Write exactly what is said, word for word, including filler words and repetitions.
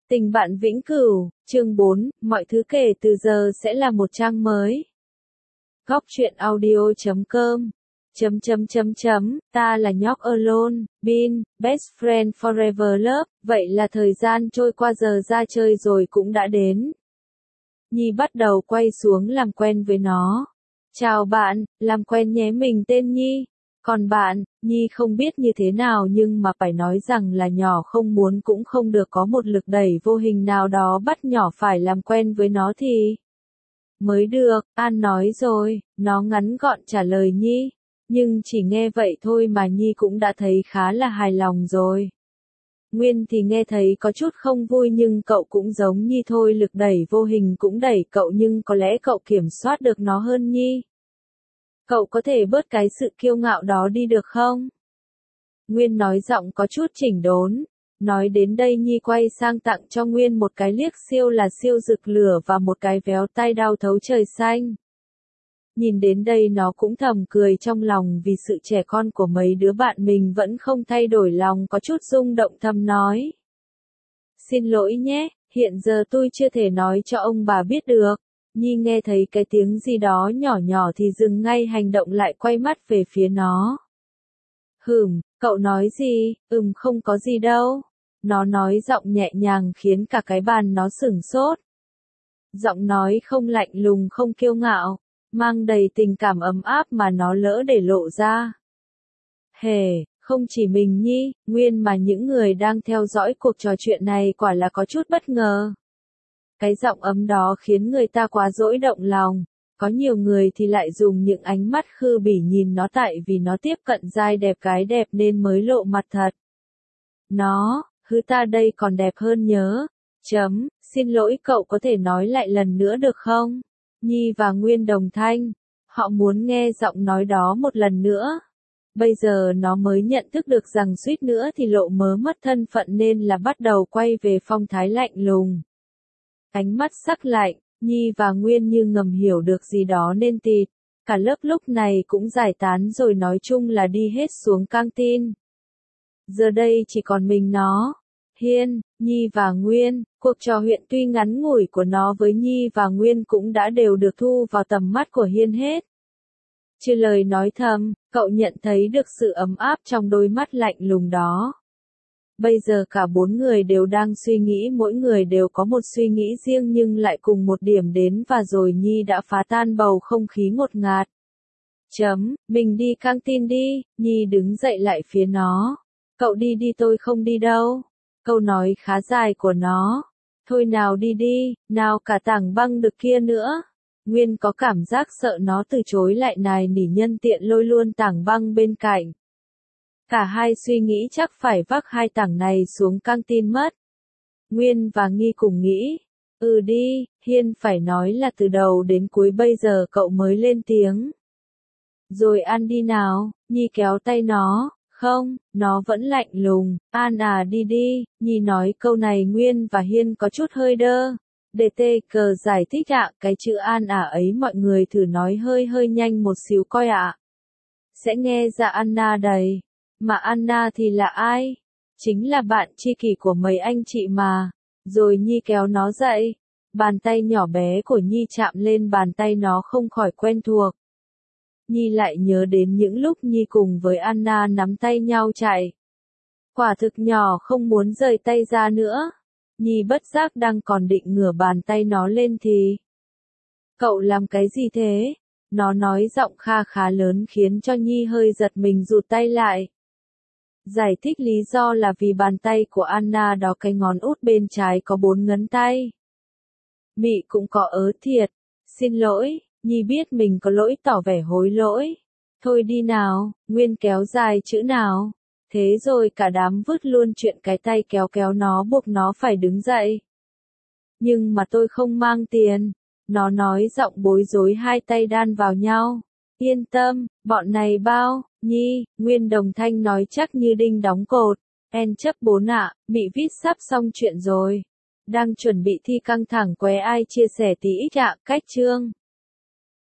Tình bạn vĩnh cửu, chương bốn, mọi thứ kể từ giờ sẽ là một trang mới. Góc truyện audio chấm com chấm chấm chấm chấm, ta là nhóc alone, bin, best friend forever love, vậy là thời gian trôi qua giờ ra chơi rồi cũng đã đến. Nhi bắt đầu quay xuống làm quen với nó. Chào bạn, làm quen nhé, mình tên Nhi. Còn bạn, Nhi không biết như thế nào nhưng mà phải nói rằng là nhỏ không muốn cũng không được, có một lực đẩy vô hình nào đó bắt nhỏ phải làm quen với nó thì mới được. An nói rồi, nó ngắn gọn trả lời Nhi. Nhưng chỉ nghe vậy thôi mà Nhi cũng đã thấy khá là hài lòng rồi. Nguyên thì nghe thấy có chút không vui nhưng cậu cũng giống Nhi thôi, lực đẩy vô hình cũng đẩy cậu nhưng có lẽ cậu kiểm soát được nó hơn Nhi. Cậu có thể bớt cái sự kiêu ngạo đó đi được không? Nguyên nói giọng có chút chỉnh đốn. Nói đến đây Nhi quay sang tặng cho Nguyên một cái liếc siêu là siêu rực lửa và một cái véo tay đau thấu trời xanh. Nhìn đến đây nó cũng thầm cười trong lòng vì sự trẻ con của mấy đứa bạn mình vẫn không thay đổi lòng, có chút rung động thầm nói. Xin lỗi nhé, hiện giờ tôi chưa thể nói cho ông bà biết được. Nhi nghe thấy cái tiếng gì đó nhỏ nhỏ thì dừng ngay hành động lại, quay mắt về phía nó. Hừm, cậu nói gì? Ừm, không có gì đâu. Nó nói giọng nhẹ nhàng khiến cả cái bàn nó sửng sốt. Giọng nói không lạnh lùng không kiêu ngạo, mang đầy tình cảm ấm áp mà nó lỡ để lộ ra. Hề, không chỉ mình Nhi, Nguyên mà những người đang theo dõi cuộc trò chuyện này quả là có chút bất ngờ. Cái giọng ấm đó khiến người ta quá dỗi động lòng. Có nhiều người thì lại dùng những ánh mắt khư bỉ nhìn nó, tại vì nó tiếp cận giai đẹp gái đẹp nên mới lộ mặt thật. Nó, hứ ta đây còn đẹp hơn nhớ. Chấm, xin lỗi, cậu có thể nói lại lần nữa được không? Nhi và Nguyên đồng thanh. Họ muốn nghe giọng nói đó một lần nữa. Bây giờ nó mới nhận thức được rằng suýt nữa thì lộ mớ mất thân phận nên là bắt đầu quay về phong thái lạnh lùng. Ánh mắt sắc lạnh, Nhi và Nguyên như ngầm hiểu được gì đó nên tịt. Cả lớp lúc này cũng giải tán rồi, nói chung là đi hết xuống căng tin. Giờ đây chỉ còn mình nó, Hiên, Nhi và Nguyên. Cuộc trò chuyện tuy ngắn ngủi của nó với Nhi và Nguyên cũng đã đều được thu vào tầm mắt của Hiên hết. Chưa lời nói thầm, cậu nhận thấy được sự ấm áp trong đôi mắt lạnh lùng đó. Bây giờ cả bốn người đều đang suy nghĩ, mỗi người đều có một suy nghĩ riêng nhưng lại cùng một điểm đến, và rồi Nhi đã phá tan bầu không khí ngột ngạt. Chấm, mình đi căng tin đi. Nhi đứng dậy lại phía nó. Cậu đi đi, tôi không đi đâu. Câu nói khá dài của nó. Thôi nào đi đi, nào cả tảng băng được kia nữa. Nguyên có cảm giác sợ nó từ chối lại nài nỉ, nhân tiện lôi luôn tảng băng bên cạnh. Cả hai suy nghĩ chắc phải vác hai tảng này xuống căng tin mất. Nguyên và Nghi cùng nghĩ. Ừ đi, Hiên phải nói là từ đầu đến cuối bây giờ cậu mới lên tiếng. Rồi An đi nào, Nhi kéo tay nó. Không, nó vẫn lạnh lùng. An à đi đi. Nhi nói câu này Nguyên và Hiên có chút hơi đơ. đê tê cờ giải thích ạ, cái chữ An à ấy mọi người thử nói hơi hơi nhanh một xíu coi ạ. Sẽ nghe ra Anna đầy. Mà Anna thì là ai? Chính là bạn tri kỷ của mấy anh chị mà. Rồi Nhi kéo nó dậy. Bàn tay nhỏ bé của Nhi chạm lên bàn tay nó không khỏi quen thuộc. Nhi lại nhớ đến những lúc Nhi cùng với Anna nắm tay nhau chạy. Quả thực nhỏ không muốn rời tay ra nữa. Nhi bất giác đang còn định ngửa bàn tay nó lên thì. Cậu làm cái gì thế? Nó nói giọng kha khá lớn khiến cho Nhi hơi giật mình, rụt tay lại. Giải thích lý do là vì bàn tay của Anna đó, cái ngón út bên trái có bốn ngón tay. Mị cũng có ớ thiệt. Xin lỗi, Nhi biết mình có lỗi tỏ vẻ hối lỗi. Thôi đi nào, Nguyên kéo dài chữ nào. Thế rồi cả đám vứt luôn chuyện cái tay kéo kéo nó, buộc nó phải đứng dậy. Nhưng mà tôi không mang tiền. Nó nói giọng bối rối, hai tay đan vào nhau. Yên tâm, bọn này bao. Nhi, Nguyên đồng thanh nói chắc như đinh đóng cột. En chấp bốn ạ, Mị viết sắp xong chuyện rồi. Đang chuẩn bị thi căng thẳng, qué ai chia sẻ tí ít ạ, cách chương.